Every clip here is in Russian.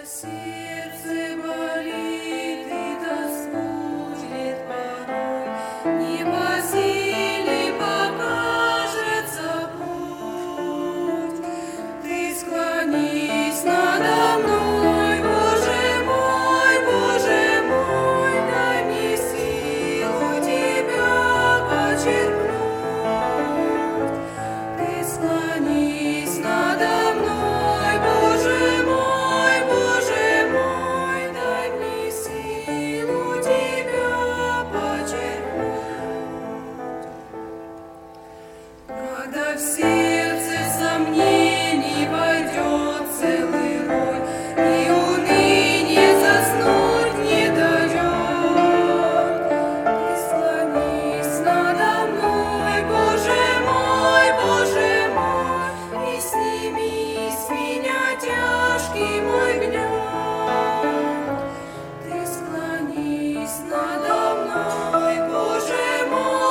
Сердце болит и тоскует порой, не по силе покажется путь. Ты склонись надо мной, Боже мой, дай мне силу Тебя почерпнуть. Ты склонись надо мной, Боже мой, дай мне силу Тебя почерпнуть. Когда в сердце сомнений войдет целый рой, и уныние заснуть не дает, ты склонись надо мной, Боже мой, и сними с меня тяжкий мой гнет. Ты склонись надо мной, Боже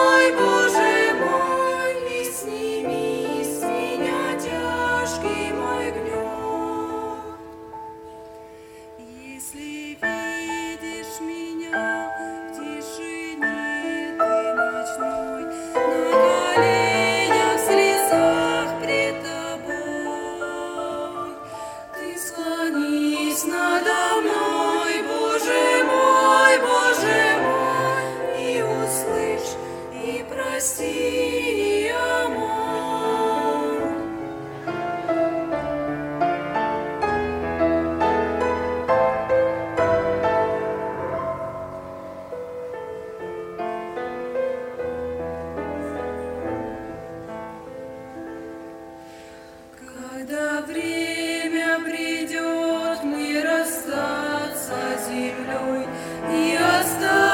мой, и сними с меня тяжкий мой гнет. Если видишь меня в тишине ты ночной, на коленях в слезах пред тобой, ты склонись надо мной, Боже мой, и услышь, и прости, и омой. Когда время придет, мы расстаться с землей и остаться